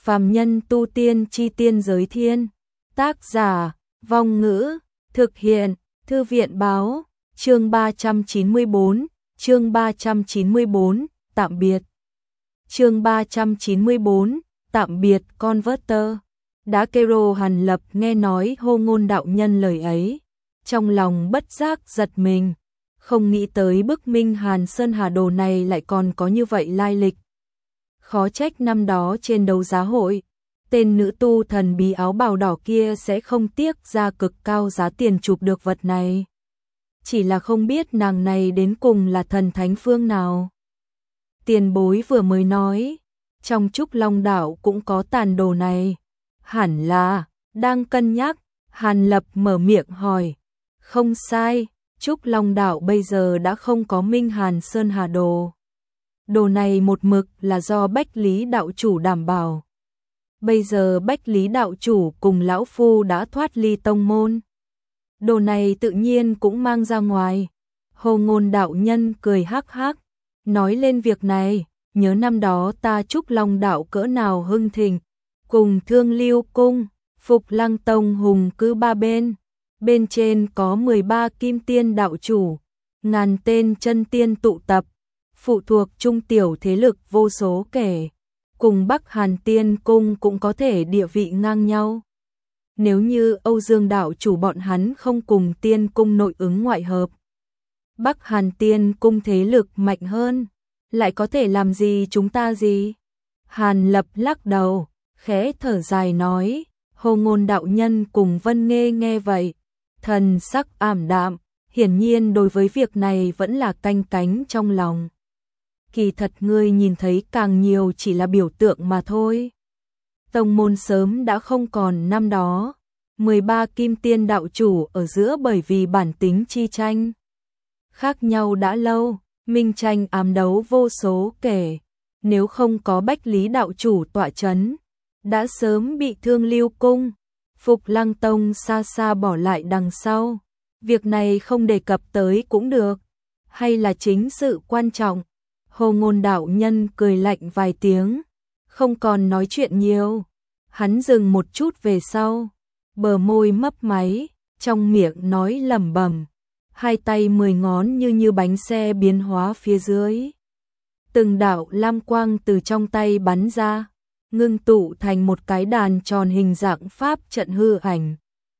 Phàm nhân tu tiên chi tiên giới thiên. Tác giả, Vong Ngữ, thực hiện, Thư viện báo, chương 394, chương 394, tạm biệt. Chương 394, tạm biệt Converter. Đã Kero Hàn Lập nghe nói Hô Ngôn đạo nhân lời ấy, trong lòng bất giác giật mình, không nghĩ tới bức Minh Hàn Sơn Hà Đồ này lại còn có như vậy lai lịch. Khó trách năm đó trên đấu giá hội, tên nữ tu thần bí áo bào đỏ kia sẽ không tiếc ra cực cao giá tiền chụp được vật này. Chỉ là không biết nàng này đến cùng là thần thánh phương nào. Tiền bối vừa mới nói, trong Trúc Long đảo cũng có tàn đồ này. Hẳn là, đang cân nhắc, Hàn Lập mở miệng hỏi. Không sai, Trúc Long đảo bây giờ đã không có Minh Hàn Sơn Hà Đồ. Đồ này một mực là do Bách Lý đạo chủ đảm bảo. Bây giờ Bách Lý đạo chủ cùng lão phu đã thoát ly tông môn. Đồ này tự nhiên cũng mang ra ngoài. Hồ Ngôn đạo nhân cười hắc hắc, nói lên việc này, nhớ năm đó ta Trúc Long đạo cỡ nào hưng thịnh, cùng Thương Lưu cung, Phục Lăng tông hùng cứ ba bên. Bên trên có 13 kim tiên đạo chủ, ngàn tên chân tiên tụ tập, phụ thuộc trung tiểu thế lực vô số kể, cùng Bắc Hàn Tiên cung cũng có thể địa vị ngang nhau. Nếu như Âu Dương đạo chủ bọn hắn không cùng Tiên cung nội ứng ngoại hợp, Bắc Hàn Tiên cung thế lực mạnh hơn, lại có thể làm gì chúng ta gì? Hàn Lập lắc đầu, khẽ thở dài nói. Hồ Ngôn đạo nhân cùng Vân Nghê nghe vậy, thần sắc ảm đạm, hiển nhiên đối với việc này vẫn là canh cánh trong lòng. Kỳ thật ngươi nhìn thấy càng nhiều chỉ là biểu tượng mà thôi. Tông môn sớm đã không còn năm đó, 13 kim tiên đạo chủ ở giữa bởi vì bản tính chi tranh khác nhau đã lâu, minh tranh ám đấu vô số kể, nếu không có Bách Lý đạo chủ tọa chấn, đã sớm bị Thương Lưu cung, Phục Lăng tông xa xa bỏ lại đằng sau. Việc này không đề cập tới cũng được, hay là chính sự quan trọng. Hồ Ngôn đạo nhân cười lạnh vài tiếng, không còn nói chuyện nhiều. Hắn dừng một chút về sau, bờ môi mấp máy, trong miệng nói lẩm bẩm, hai tay 10 ngón như bánh xe biến hóa phía dưới. Từng đạo lam quang từ trong tay bắn ra, ngưng tụ thành một cái đàn tròn hình dạng pháp trận hư ảnh.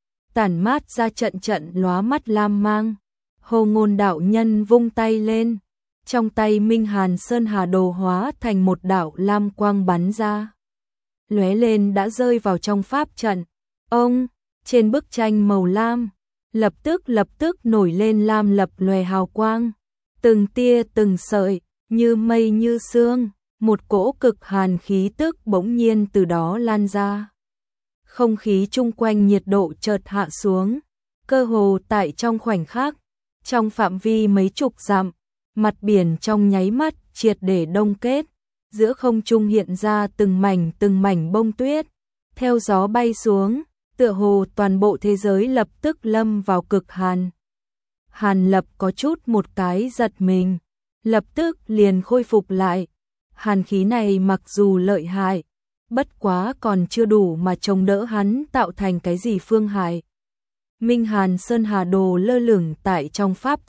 Tản mát ra trận trận lóa mắt lam mang. Hồ Ngôn đạo nhân vung tay lên, trong tay Minh Hàn Sơn Hà Đồ hóa thành một đạo lam quang bắn ra. Lóe lên đã rơi vào trong pháp trận. Ông, trên bức tranh màu lam, lập tức nổi lên lam lập lòe hào quang. Từng tia từng sợi, như mây như sương. Một cỗ cực hàn khí tức bỗng nhiên từ đó lan ra. Không khí chung quanh nhiệt độ chợt hạ xuống, cơ hồ tại trong khoảnh khắc, trong phạm vi mấy chục dặm, mặt biển trong nháy mắt triệt để đông kết, giữa không trung hiện ra từng mảnh bông tuyết, theo gió bay xuống, tựa hồ toàn bộ thế giới lập tức lâm vào cực hàn. Hàn Lập có chút một cái giật mình, lập tức liền khôi phục lại. Hàn khí này mặc dù lợi hại, bất quá còn chưa đủ mà chống đỡ hắn tạo thành cái gì phương hại. Minh Hàn Sơn Hà Đồ lơ lửng tại trong pháp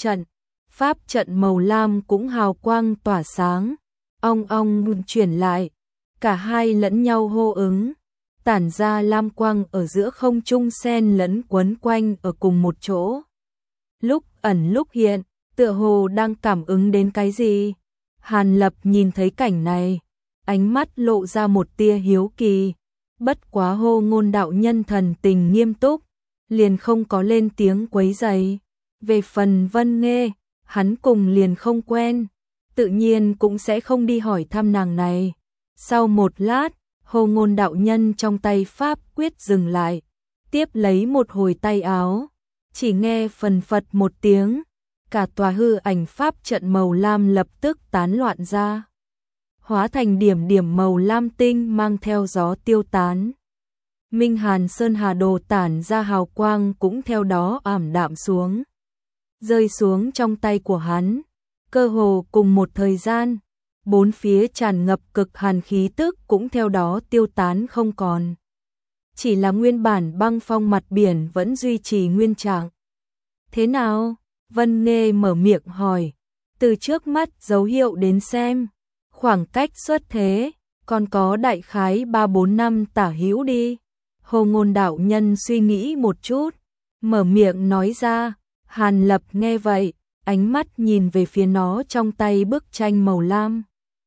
trận màu lam cũng hào quang tỏa sáng, ong ong chuyển lại, cả hai lẫn nhau hô ứng, tản ra lam quang ở giữa không trung xen lẫn quấn quanh ở cùng một chỗ. Lúc ẩn lúc hiện, tựa hồ đang cảm ứng đến cái gì. Hàn Lập nhìn thấy cảnh này, ánh mắt lộ ra một tia hiếu kỳ, bất quá Hồ Ngôn đạo nhân thần tình nghiêm túc, liền không có lên tiếng quấy rầy. Về phần Vân Nghê, hắn cùng liền không quen, tự nhiên cũng sẽ không đi hỏi thăm nàng này. Sau một lát, Hồ Ngôn đạo nhân trong tay pháp quyết dừng lại, tiếp lấy một hồi tay áo, chỉ nghe phần phật một tiếng. Cả tòa hư ảnh pháp trận màu lam lập tức tán loạn ra, hóa thành điểm điểm màu lam tinh mang theo gió tiêu tán. Minh Hàn Sơn Hà Đồ tản ra hào quang cũng theo đó ảm đạm xuống, rơi xuống trong tay của hắn. Cơ hồ cùng một thời gian, bốn phía tràn ngập cực hàn khí tức cũng theo đó tiêu tán không còn. Chỉ là nguyên bản băng phong mặt biển vẫn duy trì nguyên trạng. Thế nào? Vân Nghê mở miệng hỏi. Từ trước mắt dấu hiệu đến xem, khoảng cách xuất thế, còn có đại khái 3-4 năm tả hữu đi. Hồ Ngôn đạo nhân suy nghĩ một chút, mở miệng nói ra. Hàn Lập nghe vậy, ánh mắt nhìn về phía nó trong tay bức tranh màu lam.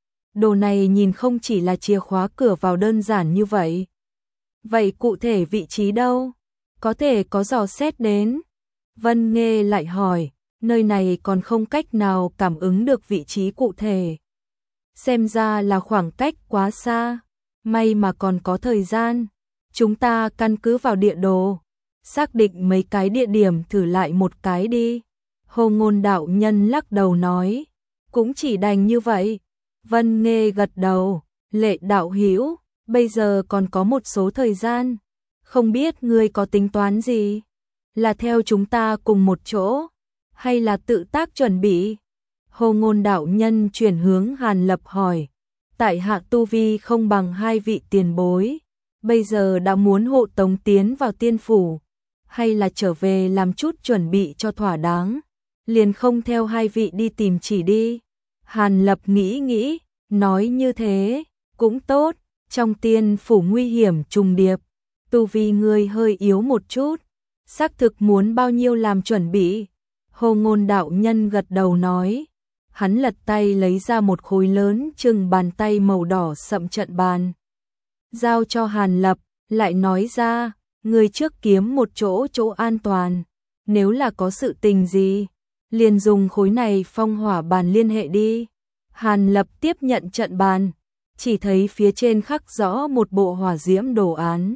Đồ này nhìn không chỉ là chìa khóa cửa vào đơn giản như vậy. Vậy cụ thể vị trí đâu? Có thể có dò xét đến. Vân Nghê lại hỏi, nơi này còn không cách nào cảm ứng được vị trí cụ thể. Xem ra là khoảng cách quá xa, may mà còn có thời gian. Chúng ta căn cứ vào địa đồ, xác định mấy cái địa điểm thử lại một cái đi. Hồ Ngôn đạo nhân lắc đầu nói, cũng chỉ đành như vậy. Vân Nghê gật đầu, Lệ đạo hữu, bây giờ còn có một số thời gian, không biết ngươi có tính toán gì? Là theo chúng ta cùng một chỗ, hay là tự tác chuẩn bị? Hồ Ngôn đạo nhân chuyển hướng Hàn Lập hỏi, tại hạ tu vi không bằng hai vị tiền bối, bây giờ đã muốn hộ tống tiến vào tiên phủ, hay là trở về làm chút chuẩn bị cho thỏa đáng, liền không theo hai vị đi tìm chỉ đi. Hàn Lập nghĩ nghĩ, nói như thế, cũng tốt, trong tiên phủ nguy hiểm trùng điệp, tu vi ngươi hơi yếu một chút, xác thực muốn bao nhiêu làm chuẩn bị. Hồ Ngôn đạo nhân gật đầu nói, hắn lật tay lấy ra một khối lớn chừng bàn tay màu đỏ sậm trận bàn. Giao cho Hàn Lập, lại nói ra, ngươi trước kiếm một chỗ an toàn, nếu là có sự tình gì, liền dùng khối này phong hỏa bàn liên hệ đi. Hàn Lập tiếp nhận trận bàn, chỉ thấy phía trên khắc rõ một bộ hỏa diễm đồ án.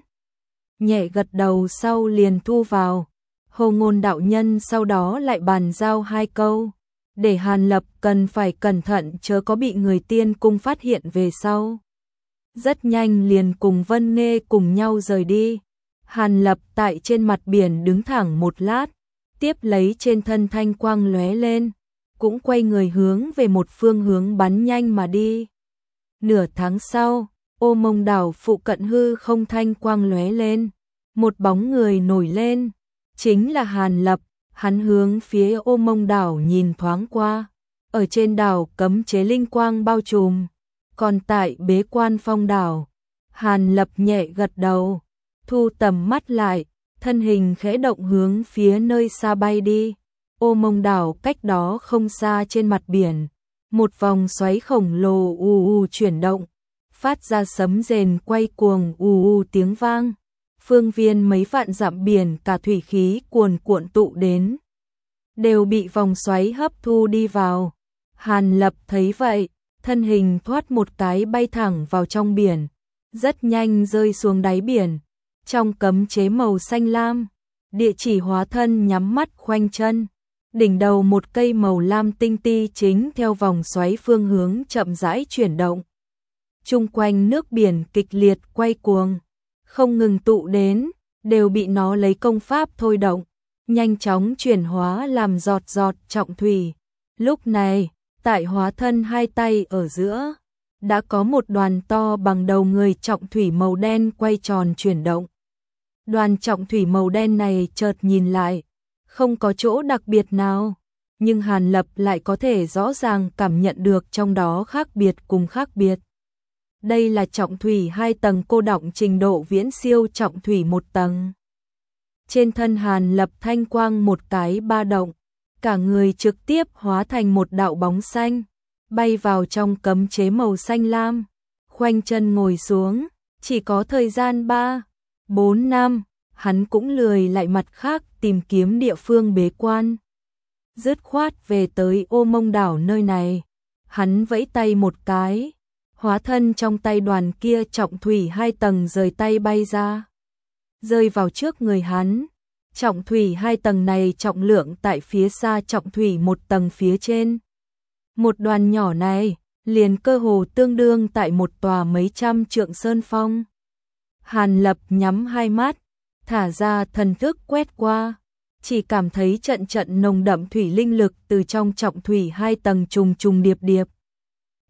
Nhẹ gật đầu sau liền thu vào. Hồ Ngôn đạo nhân sau đó lại bàn giao hai câu, để Hàn Lập cần phải cẩn thận chớ có bị người tiên cung phát hiện về sau. Rất nhanh liền cùng Vân Nghê cùng nhau rời đi. Hàn Lập tại trên mặt biển đứng thẳng một lát, tiếp lấy trên thân thanh quang lóe lên, cũng quay người hướng về một phương hướng bắn nhanh mà đi. Nửa tháng sau, Ô Mông đảo phụ cận hư không thanh quang lóe lên, một bóng người nổi lên, chính là Hàn Lập. Hắn hướng phía Ô Mông đảo nhìn thoáng qua, ở trên đảo cấm chế linh quang bao trùm, còn tại bế quan phong đảo. Hàn Lập nhẹ gật đầu, thu tầm mắt lại, thân hình khẽ động hướng phía nơi xa bay đi. Ô Mông đảo cách đó không xa trên mặt biển, một vòng xoáy khổng lồ chuyển động, phát ra sấm rền quay cuồng tiếng vang. Phương viên mấy vạn dặm biển cả thủy khí cuồn cuộn tụ đến, đều bị vòng xoáy hấp thu đi vào. Hàn Lập thấy vậy, thân hình thoát một cái bay thẳng vào trong biển, rất nhanh rơi xuống đáy biển. Trong cấm chế màu xanh lam, địa chỉ hóa thân nhắm mắt khoanh chân, đỉnh đầu một cây màu lam tinh ti chính theo vòng xoáy phương hướng chậm rãi chuyển động. Chung quanh nước biển kịch liệt quay cuồng, không ngừng tụ đến, đều bị nó lấy công pháp thôi động, nhanh chóng chuyển hóa làm giọt giọt trọng thủy. Lúc này, tại hóa thân hai tay ở giữa, đã có một đoàn to bằng đầu người trọng thủy màu đen quay tròn chuyển động. Đoàn trọng thủy màu đen này chợt nhìn lại, không có chỗ đặc biệt nào, nhưng Hàn Lập lại có thể rõ ràng cảm nhận được trong đó khác biệt cùng khác biệt. Đây là trọng thủy 2 tầng cô đọng trình độ viễn siêu trọng thủy 1 tầng. Trên thân Hàn Lập thanh quang một cái ba động, cả người trực tiếp hóa thành một đạo bóng xanh, bay vào trong cấm chế màu xanh lam, khoanh chân ngồi xuống. Chỉ có thời gian 3-4 năm, hắn cũng lười lại mặt khác tìm kiếm địa phương bế quan. Dứt khoát về tới Ô Mông đảo nơi này, hắn vẫy tay một cái, hóa thân trong tay đoàn kia trọng thủy 2 tầng rời tay bay ra, rơi vào trước người hắn. Trọng thủy 2 tầng này trọng lượng tại phía xa trọng thủy 1 tầng phía trên. Một đoàn nhỏ này liền cơ hồ tương đương tại một tòa mấy trăm trượng sơn phong. Hàn Lập nhắm hai mắt, thả ra thần thức quét qua, chỉ cảm thấy trận trận nồng đậm thủy linh lực từ trong trọng thủy 2 tầng trùng trùng điệp điệp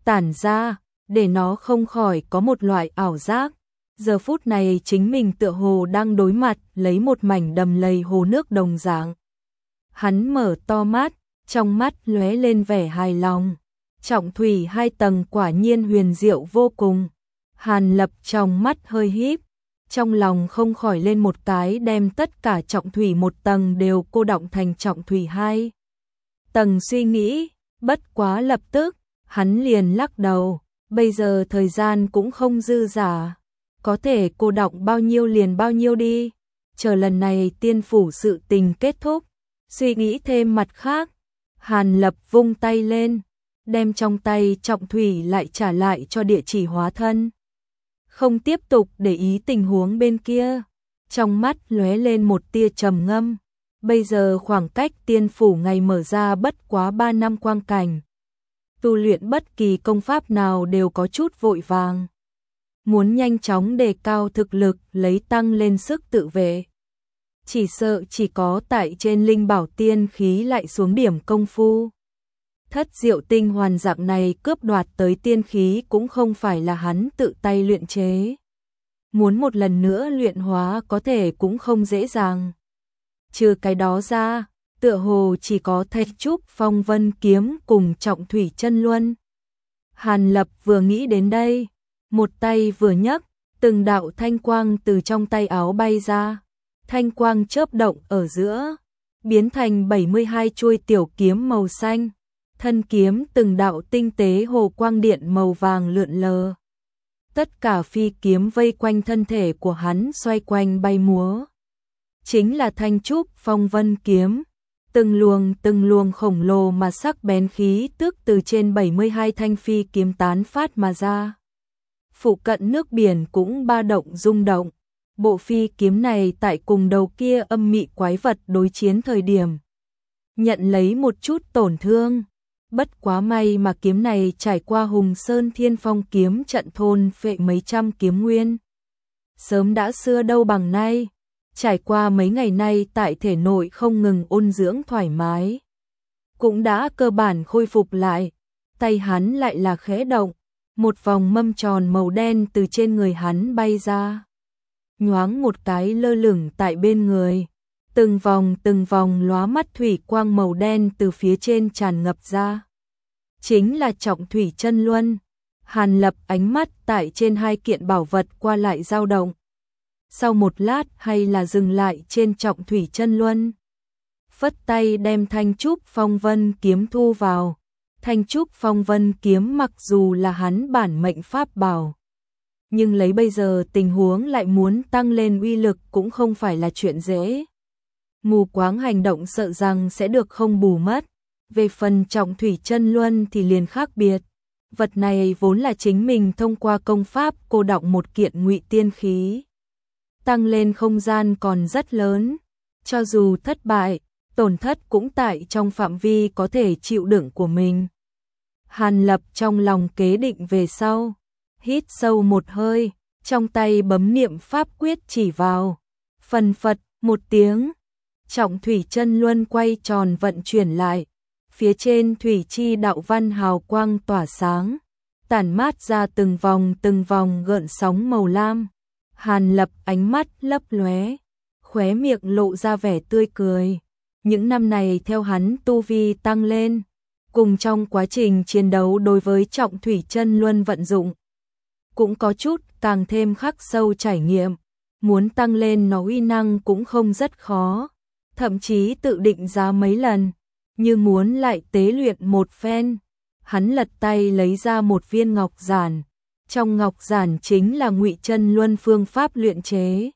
tản ra, để nó không khỏi có một loại ảo giác. Giờ phút này chính mình tựa hồ đang đối mặt lấy một mảnh đầm lầy hồ nước đồng dạng. Hắn mở to mắt, trong mắt lóe lên vẻ hài lòng. Trọng thủy 2 tầng quả nhiên huyền diệu vô cùng. Hàn Lập trong mắt hơi híp, trong lòng không khỏi lên một cái đem tất cả trọng thủy 1 tầng đều cô đọng thành trọng thủy 2 tầng suy nghĩ, bất quá lập tức, hắn liền lắc đầu, bây giờ thời gian cũng không dư dả, có thể cô đọng bao nhiêu liền bao nhiêu đi, chờ lần này tiên phủ sự tình kết thúc, suy nghĩ thêm mặt khác. Hàn Lập vung tay lên, đem trong tay trọng thủy lại trả lại cho địa chỉ hóa thân. Không tiếp tục để ý tình huống bên kia, trong mắt lóe lên một tia trầm ngâm. Bây giờ khoảng cách tiên phủ ngày mở ra bất quá 3 năm quang cảnh. Tu luyện bất kỳ công pháp nào đều có chút vội vàng. Muốn nhanh chóng đề cao thực lực lấy tăng lên sức tự vệ. Chỉ sợ chỉ có tại trên linh bảo tiên khí lại xuống điểm công phu. Thất diệu tinh hoàn dạng này cướp đoạt tới tiên khí cũng không phải là hắn tự tay luyện chế. Muốn một lần nữa luyện hóa có thể cũng không dễ dàng. Trừ cái đó ra, tựa hồ chỉ có Thạch Trúc Phong Vân kiếm cùng Trọng Thủy Chân Luân. Hàn Lập vừa nghĩ đến đây, một tay vừa nhấc, từng đạo thanh quang từ trong tay áo bay ra. Thanh quang chớp động ở giữa, biến thành 72 chuôi tiểu kiếm màu xanh. Thân kiếm từng đạo tinh tế hồ quang điện màu vàng lượn lờ. Tất cả phi kiếm vây quanh thân thể của hắn xoay quanh bay múa. Chính là Thanh Trúc Phong Vân kiếm. Từng luồng khổng lồ mà sắc bén khí tức từ trên 72 thanh phi kiếm tán phát mà ra. Phụ cận nước biển cũng ba động rung động. Bộ phi kiếm này tại cùng đầu kia âm mị quái vật đối chiến thời điểm. Nhận lấy một chút tổn thương. Bất quá may mà kiếm này trải qua Hùng Sơn Thiên Phong kiếm trận thôn phệ mấy trăm kiếm nguyên. Sớm đã xưa đâu bằng nay, trải qua mấy ngày nay tại thể nội không ngừng ôn dưỡng thoải mái. Cũng đã cơ bản khôi phục lại, tay hắn lại là khẽ động, một vòng mâm tròn màu đen từ trên người hắn bay ra. Nhoáng một cái lơ lửng tại bên người. Từng vòng lóa mắt thủy quang màu đen từ phía trên tràn ngập ra. Chính là Trọng Thủy Chân Luân. Hàn Lập ánh mắt tại trên 2 kiện bảo vật qua lại dao động. Sau một lát hay là dừng lại trên Trọng Thủy Chân Luân. Phất tay đem Thanh Trúc Phong Vân kiếm thu vào. Thanh Trúc Phong Vân kiếm mặc dù là hắn bản mệnh pháp bảo, nhưng lấy bây giờ tình huống lại muốn tăng lên uy lực cũng không phải là chuyện dễ. Mù quáng hành động sợ rằng sẽ được không bù mất. Về phần Trọng Thủy Chân Luân thì liền khác biệt. Vật này vốn là chính mình thông qua công pháp cô đọng một kiện ngụy tiên khí. Tăng lên không gian còn rất lớn. Cho dù thất bại, tổn thất cũng tại trong phạm vi có thể chịu đựng của mình. Hàn Lập trong lòng kế định về sau. Hít sâu một hơi, trong tay bấm niệm pháp quyết chỉ vào. Phần phật, một tiếng. Trọng Thủy Chân Luân quay tròn vận chuyển lại, phía trên thủy chi đạo văn hào quang tỏa sáng, tản mát ra từng vòng gợn sóng màu lam. Hàn Lập ánh mắt lấp lóe, khóe miệng lộ ra vẻ tươi cười. Những năm này theo hắn tu vi tăng lên, cùng trong quá trình chiến đấu đối với Trọng Thủy Chân Luân vận dụng, cũng có chút càng thêm khắc sâu trải nghiệm. Muốn tăng lên nó uy năng cũng không rất khó. Thậm chí tự định giá mấy lần, như muốn lại tế luyện một phen. Hắn lật tay lấy ra một viên ngọc giản, trong ngọc giản chính là Ngụy Chân Luân phương pháp luyện chế.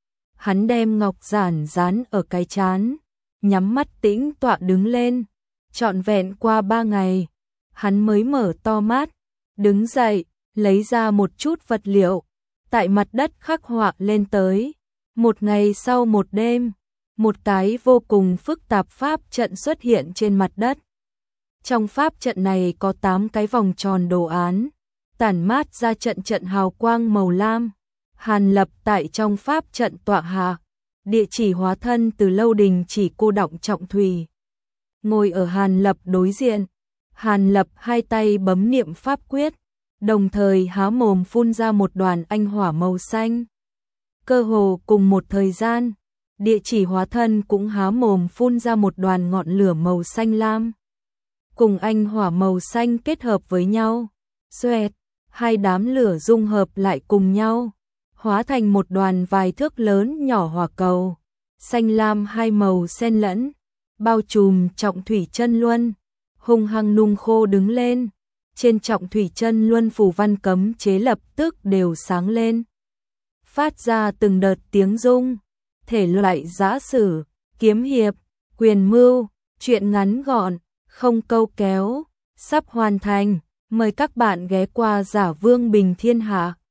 Hắn đem ngọc giản dán ở cái trán, nhắm mắt tĩnh tọa đứng lên. Trọn vẹn qua 3 ngày, hắn mới mở to mắt, đứng dậy, lấy ra một chút vật liệu, tại mặt đất khắc họa lên tới. 1 ngày sau 1 đêm, một cái vô cùng phức tạp pháp trận xuất hiện trên mặt đất. Trong pháp trận này có 8 cái vòng tròn đồ án, tản mát ra trận hào quang màu lam. Hàn Lập tại trong pháp trận tọa hạ, địa chỉ hóa thân từ lâu đình chỉ cô đọng Trọng Thủy. Ngồi ở Hàn Lập đối diện, Hàn Lập hai tay bấm niệm pháp quyết, đồng thời há mồm phun ra một đoàn anh hỏa màu xanh. Cơ hồ cùng một thời gian, địa chỉ hóa thân cũng há mồm phun ra một đoàn ngọn lửa màu xanh lam. Cùng anh hỏa màu xanh kết hợp với nhau, xoẹt, hai đám lửa dung hợp lại cùng nhau, hóa thành một đoàn vài thước lớn nhỏ hỏa cầu, xanh lam hai màu xen lẫn, bao trùm Trọng Thủy Chân Luân, hung hăng nung khô đứng lên. Trên Trọng Thủy Chân Luân phù văn cấm chế lập tức đều sáng lên, phát ra từng đợt tiếng rung. Thể loại giã sử, kiếm hiệp, quyền mưu, truyện ngắn gọn, không câu kéo, sắp hoàn thành. Mời các bạn ghé qua Giả Vương Bình Thiên Hạ.